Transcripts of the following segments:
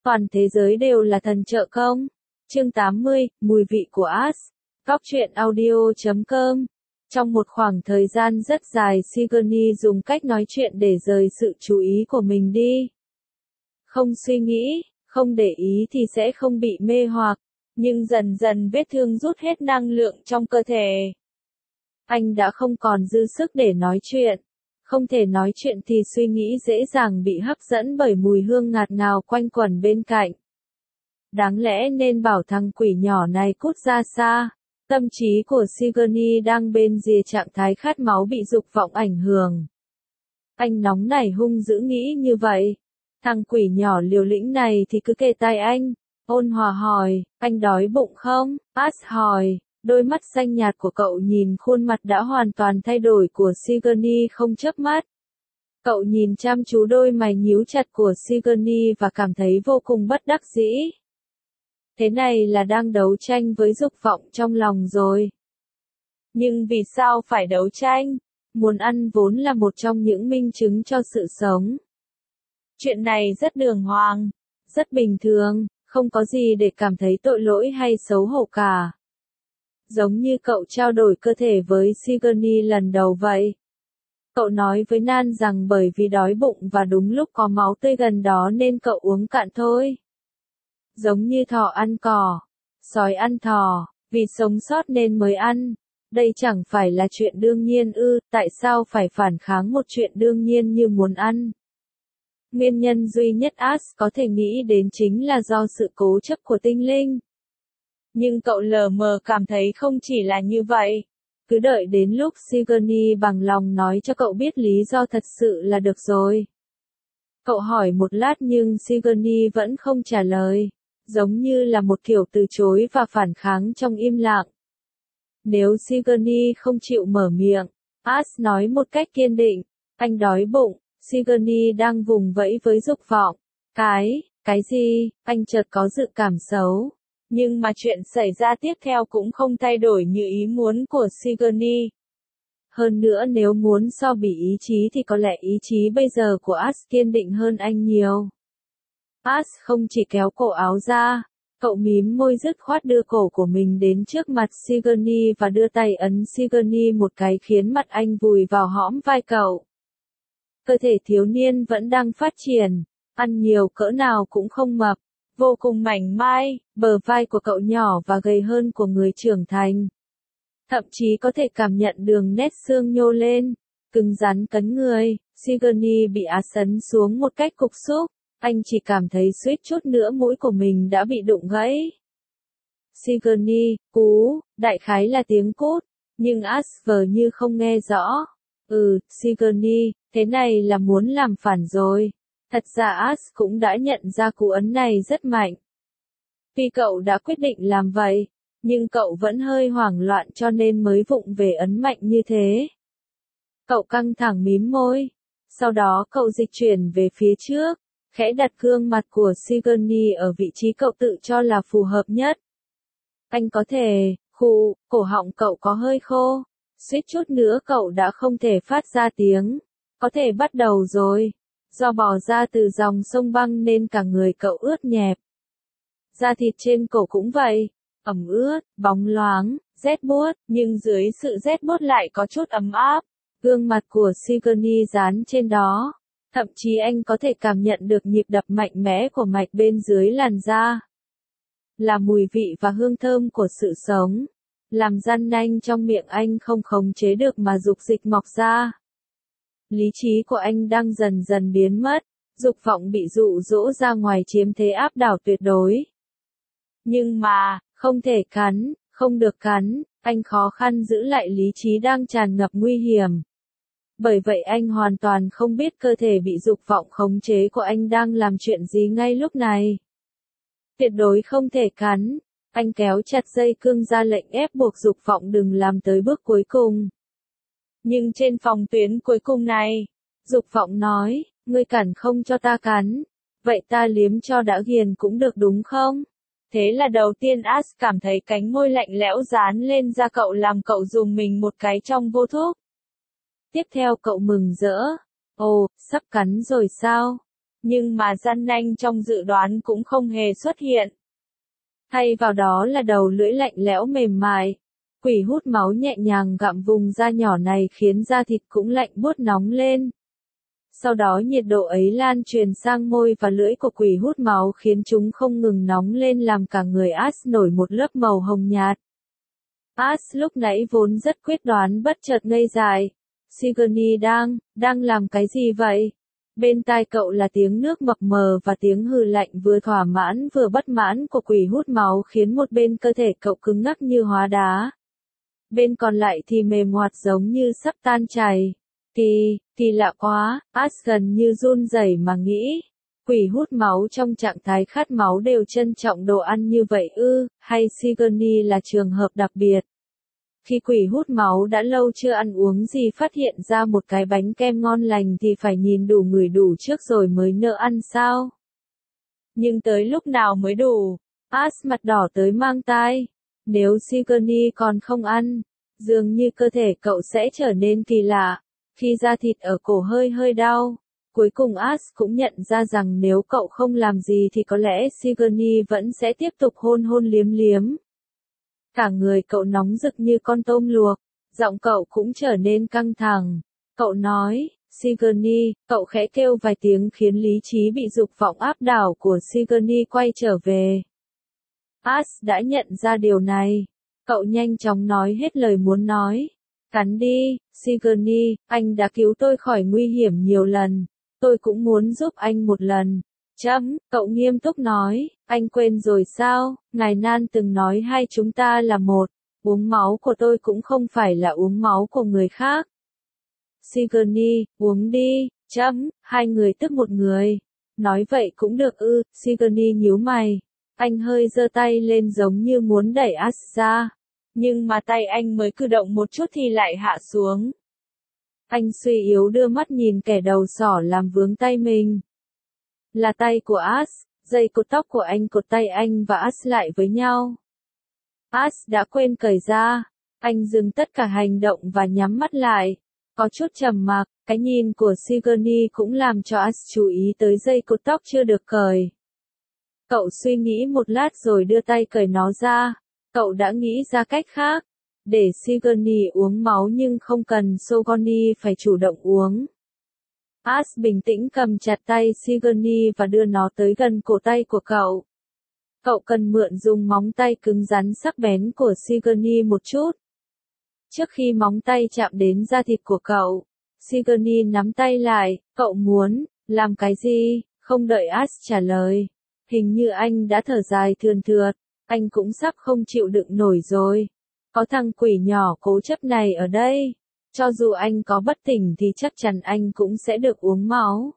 Toàn thế giới đều là thần trợ công. Chương 80, mùi vị của Ash. Góc truyện audio.com. Trong một khoảng thời gian rất dài, Sigourney dùng cách nói chuyện để rời sự chú ý của mình đi. Không suy nghĩ, không để ý thì sẽ không bị mê hoặc, nhưng dần dần vết thương rút hết năng lượng trong cơ thể. Anh đã không còn dư sức để nói chuyện. Không thể nói chuyện thì suy nghĩ dễ dàng bị hấp dẫn bởi mùi hương ngạt ngào quanh quẩn bên cạnh. Đáng lẽ nên bảo thằng quỷ nhỏ này cút ra xa. Tâm trí của Sigourney đang bên rìa trạng thái khát máu bị dục vọng ảnh hưởng. Anh nóng nảy hung dữ nghĩ như vậy. Thằng quỷ nhỏ liều lĩnh này thì cứ kề tai anh. Ôn hòa hỏi, anh đói bụng không? Ash hỏi. Đôi mắt xanh nhạt của cậu nhìn khuôn mặt đã hoàn toàn thay đổi của Sigourney không chớp mắt. Cậu nhìn chăm chú đôi mày nhíu chặt của Sigourney và cảm thấy vô cùng bất đắc dĩ. Thế này là đang đấu tranh với dục vọng trong lòng rồi. Nhưng vì sao phải đấu tranh? Muốn ăn vốn là một trong những minh chứng cho sự sống. Chuyện này rất đường hoàng, rất bình thường, không có gì để cảm thấy tội lỗi hay xấu hổ cả. Giống như cậu trao đổi cơ thể với Sigourney lần đầu vậy. Cậu nói với Nan rằng bởi vì đói bụng và đúng lúc có máu tươi gần đó nên cậu uống cạn thôi. Giống như thỏ ăn cỏ, sói ăn thỏ, vì sống sót nên mới ăn. Đây chẳng phải là chuyện đương nhiên ư, tại sao phải phản kháng một chuyện đương nhiên như muốn ăn? Nguyên nhân duy nhất Ash có thể nghĩ đến chính là do sự cố chấp của tinh linh. Nhưng cậu lờ mờ cảm thấy không chỉ là như vậy. Cứ đợi đến lúc Sigourney bằng lòng nói cho cậu biết lý do thật sự là được rồi. Cậu hỏi một lát nhưng Sigourney vẫn không trả lời. Giống như là một kiểu từ chối và phản kháng trong im lặng. Nếu Sigourney không chịu mở miệng, Ash nói một cách kiên định, anh đói bụng. Sigourney đang vùng vẫy với dục vọng. Cái gì? Anh chợt có dự cảm xấu. Nhưng mà chuyện xảy ra tiếp theo cũng không thay đổi như ý muốn của Sigourney. Hơn nữa nếu muốn so bì ý chí thì có lẽ ý chí bây giờ của Ash kiên định hơn anh nhiều. Ash không chỉ kéo cổ áo ra, cậu mím môi dứt khoát đưa cổ của mình đến trước mặt Sigourney và đưa tay ấn Sigourney một cái khiến mặt anh vùi vào hõm vai cậu. Cơ thể thiếu niên vẫn đang phát triển, ăn nhiều cỡ nào cũng không mập, vô cùng mảnh mai, bờ vai của cậu nhỏ và gầy hơn của người trưởng thành. Thậm chí có thể cảm nhận đường nét xương nhô lên, cứng rắn cấn người. Sigourney bị Ash ấn xuống một cách cục xúc, anh chỉ cảm thấy suýt chút nữa mũi của mình đã bị đụng gãy. Sigourney, cú, đại khái là tiếng cút, nhưng Ash vờ như không nghe rõ. Sigourney, thế này là muốn làm phản rồi. Thật ra Ash cũng đã nhận ra cú ấn này rất mạnh. Vì cậu đã quyết định làm vậy, nhưng cậu vẫn hơi hoảng loạn cho nên mới vụng về ấn mạnh như thế. Cậu căng thẳng mím môi. Sau đó cậu dịch chuyển về phía trước, khẽ đặt gương mặt của Sigourney ở vị trí cậu tự cho là phù hợp nhất. Anh có thể, cổ họng cậu có hơi khô. Suýt chút nữa cậu đã không thể phát ra tiếng. Có thể bắt đầu rồi. Do bò ra từ dòng sông băng nên cả người cậu ướt nhẹp. Da thịt trên cổ cũng vậy. Ẩm ướt, bóng loáng, rét buốt, nhưng dưới sự rét buốt lại có chút ấm áp. Gương mặt của Sigourney dán trên đó. Thậm chí anh có thể cảm nhận được nhịp đập mạnh mẽ của mạch bên dưới làn da. Là mùi vị và hương thơm của sự sống. Làm răn nanh trong miệng anh không khống chế được mà dục dịch mọc ra. Lý trí của anh đang dần dần biến mất, dục vọng bị dụ dỗ ra ngoài chiếm thế áp đảo tuyệt đối. Nhưng mà, không thể cắn, không được cắn, anh khó khăn giữ lại lý trí đang tràn ngập nguy hiểm. Bởi vậy anh hoàn toàn không biết cơ thể bị dục vọng khống chế của anh đang làm chuyện gì ngay lúc này. Tuyệt đối không thể cắn. Anh kéo chặt dây cương ra lệnh ép buộc dục vọng đừng làm tới bước cuối cùng. Nhưng trên phòng tuyến cuối cùng này, dục vọng nói, ngươi cản không cho ta cắn, vậy ta liếm cho đã ghiền cũng được đúng không? Thế là đầu tiên Ash cảm thấy cánh môi lạnh lẽo dán lên da cậu làm cậu dùng mình một cái trong vô thức. Tiếp theo cậu mừng rỡ, ồ, sắp cắn rồi sao? Nhưng mà răng nanh trong dự đoán cũng không hề xuất hiện. Thay vào đó là đầu lưỡi lạnh lẽo mềm mại. Quỷ hút máu nhẹ nhàng gặm vùng da nhỏ này khiến da thịt cũng lạnh buốt nóng lên. Sau đó nhiệt độ ấy lan truyền sang môi và lưỡi của quỷ hút máu khiến chúng không ngừng nóng lên làm cả người Ash nổi một lớp màu hồng nhạt. Ash lúc nãy vốn rất quyết đoán bất chợt ngây dại. Sigourney đang làm cái gì vậy? Bên tai cậu là tiếng nước mập mờ và tiếng hừ lạnh vừa thỏa mãn vừa bất mãn của quỷ hút máu khiến một bên cơ thể cậu cứng ngắc như hóa đá. Bên còn lại thì mềm hoạt giống như sắp tan chảy. Kỳ lạ quá, Ash gần như run rẩy mà nghĩ. Quỷ hút máu trong trạng thái khát máu đều trân trọng đồ ăn như vậy ư, hay Sigourney là trường hợp đặc biệt? Khi quỷ hút máu đã lâu chưa ăn uống gì phát hiện ra một cái bánh kem ngon lành thì phải nhìn đủ ngửi đủ trước rồi mới nỡ ăn sao? Nhưng tới lúc nào mới đủ? Ash mặt đỏ tới mang tai. Nếu Sigourney còn không ăn, dường như cơ thể cậu sẽ trở nên kỳ lạ. Khi da thịt ở cổ hơi đau, cuối cùng Ash cũng nhận ra rằng nếu cậu không làm gì thì có lẽ Sigourney vẫn sẽ tiếp tục hôn liếm. Cả người cậu nóng rực như con tôm luộc, giọng cậu cũng trở nên căng thẳng. Cậu nói, Sigourney, cậu khẽ kêu vài tiếng khiến lý trí bị dục vọng áp đảo của Sigourney quay trở về. Ash đã nhận ra điều này. Cậu nhanh chóng nói hết lời muốn nói. Cắn đi, Sigourney, anh đã cứu tôi khỏi nguy hiểm nhiều lần. Tôi cũng muốn giúp anh một lần. Cậu nghiêm túc nói, anh quên rồi sao, ngài Nan từng nói hai chúng ta là một, uống máu của tôi cũng không phải là uống máu của người khác. Sigourney, uống đi, hai người tức một người. Nói vậy cũng được ư, Sigourney nhíu mày. Anh hơi giơ tay lên giống như muốn đẩy Ash ra. Nhưng mà tay anh mới cử động một chút thì lại hạ xuống. Anh suy yếu đưa mắt nhìn kẻ đầu sỏ làm vướng tay mình. Là tay của Ash, dây cột tóc của anh cột tay anh và Ash lại với nhau. Ash đã quên cởi ra. Anh dừng tất cả hành động và nhắm mắt lại. Có chút trầm mặc, cái nhìn của Sigourney cũng làm cho Ash chú ý tới dây cột tóc chưa được cởi. Cậu suy nghĩ một lát rồi đưa tay cởi nó ra. Cậu đã nghĩ ra cách khác. Để Sigourney uống máu nhưng không cần Sigourney phải chủ động uống. Ash bình tĩnh cầm chặt tay Sigourney và đưa nó tới gần cổ tay của cậu. Cậu cần mượn dùng móng tay cứng rắn sắc bén của Sigourney một chút. Trước khi móng tay chạm đến da thịt của cậu, Sigourney nắm tay lại, cậu muốn làm cái gì? Không đợi Ash trả lời. Hình như anh đã thở dài thườn thượt, anh cũng sắp không chịu đựng nổi rồi. Có thằng quỷ nhỏ cố chấp này ở đây. Cho dù anh có bất tỉnh thì chắc chắn anh cũng sẽ được uống máu.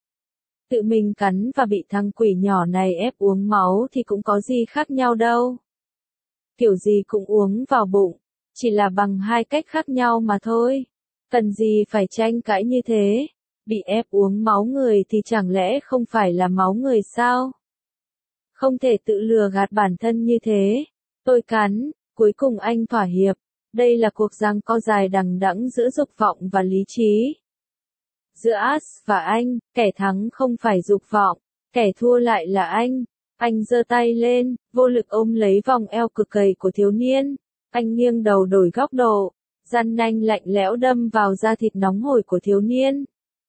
Tự mình cắn và bị thằng quỷ nhỏ này ép uống máu thì cũng có gì khác nhau đâu. Kiểu gì cũng uống vào bụng, chỉ là bằng hai cách khác nhau mà thôi. Cần gì phải tranh cãi như thế? Bị ép uống máu người thì chẳng lẽ không phải là máu người sao? Không thể tự lừa gạt bản thân như thế. Tôi cắn, cuối cùng anh thỏa hiệp. Đây là cuộc giằng co dài đằng đẵng giữa dục vọng và lý trí. Giữa Ash và anh, kẻ thắng không phải dục vọng, kẻ thua lại là anh. Anh giơ tay lên, vô lực ôm lấy vòng eo cực gầy của thiếu niên. Anh nghiêng đầu đổi góc độ, răng nanh lạnh lẽo đâm vào da thịt nóng hổi của thiếu niên.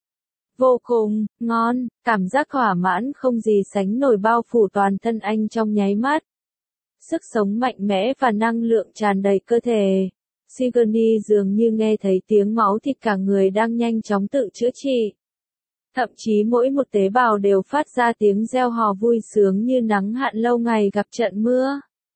Vô cùng ngon, cảm giác thỏa mãn không gì sánh nổi bao phủ toàn thân anh trong nháy mắt. Sức sống mạnh mẽ và năng lượng tràn đầy cơ thể. Sigourney dường như nghe thấy tiếng máu thịt cả người đang nhanh chóng tự chữa trị. Thậm chí mỗi một tế bào đều phát ra tiếng reo hò vui sướng như nắng hạn lâu ngày gặp trận mưa.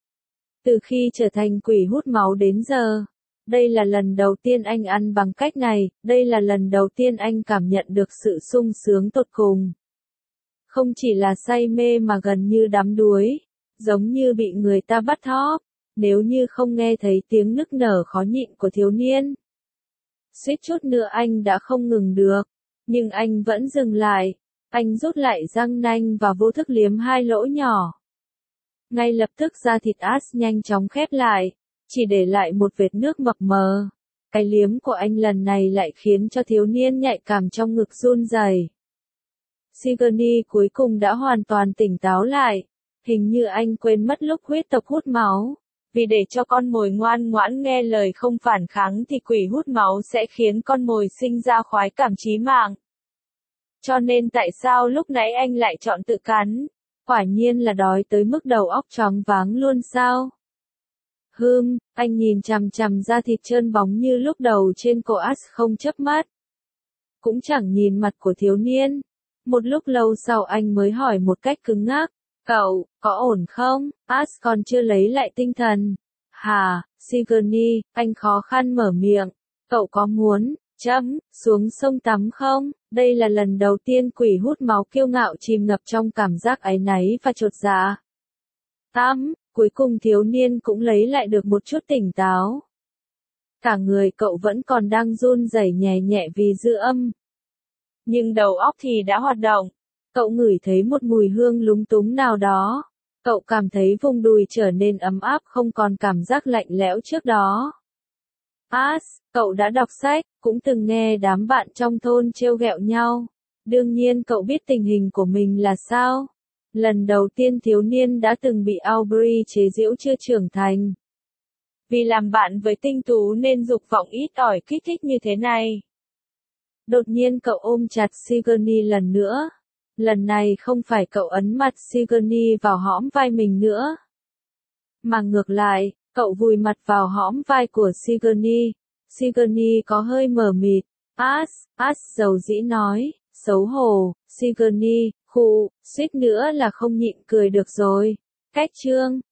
Từ khi trở thành quỷ hút máu đến giờ, đây là lần đầu tiên anh ăn bằng cách này, đây là lần đầu tiên anh cảm nhận được sự sung sướng tột cùng. Không chỉ là say mê mà gần như đắm đuối, giống như bị người ta bắt thóp. Nếu như không nghe thấy tiếng nức nở khó nhịn của thiếu niên, suýt chút nữa anh đã không ngừng được, nhưng anh vẫn dừng lại. Anh rút lại răng nanh và vô thức liếm hai lỗ nhỏ. Ngay lập tức da thịt Ash nhanh chóng khép lại, chỉ để lại một vệt nước mập mờ. Cái liếm của anh lần này lại khiến cho thiếu niên nhạy cảm trong ngực run rẩy. Sigourney cuối cùng đã hoàn toàn tỉnh táo lại. Hình như anh quên mất lúc huyết tộc hút máu. Vì để cho con mồi ngoan ngoãn nghe lời không phản kháng thì quỷ hút máu sẽ khiến con mồi sinh ra khoái cảm chí mạng. Cho nên tại sao lúc nãy anh lại chọn tự cắn? Quả nhiên là đói tới mức đầu óc choáng váng luôn sao? Anh nhìn chằm chằm da thịt trơn bóng như lúc đầu trên cổ Ash không chớp mắt. Cũng chẳng nhìn mặt của thiếu niên. Một lúc lâu sau anh mới hỏi một cách cứng ngắc. Cậu, có ổn không? Ash còn chưa lấy lại tinh thần. Hả, Sigourney, anh khó khăn mở miệng. Cậu có muốn, xuống sông tắm không? Đây là lần đầu tiên quỷ hút máu kiêu ngạo chìm ngập trong cảm giác áy náy và chột dạ. Tắm, cuối cùng thiếu niên cũng lấy lại được một chút tỉnh táo. Cả người cậu vẫn còn đang run rẩy nhẹ nhẹ vì dư âm. Nhưng đầu óc thì đã hoạt động. Cậu ngửi thấy một mùi hương lúng túng nào đó. Cậu cảm thấy vùng đùi trở nên ấm áp không còn cảm giác lạnh lẽo trước đó. Cậu đã đọc sách, cũng từng nghe đám bạn trong thôn trêu ghẹo nhau. Đương nhiên cậu biết tình hình của mình là sao. Lần đầu tiên thiếu niên đã từng bị Aubrey chế giễu chưa trưởng thành. Vì làm bạn với tinh tú nên dục vọng ít ỏi kích thích như thế này. Đột nhiên cậu ôm chặt Sigourney lần nữa. Lần này không phải cậu ấn mặt Sigourney vào hõm vai mình nữa. Mà ngược lại, cậu vùi mặt vào hõm vai của Sigourney. Sigourney có hơi mờ mịt. Dầu dĩ nói, xấu hổ, Sigourney, suýt nữa là không nhịn cười được rồi. Cách chương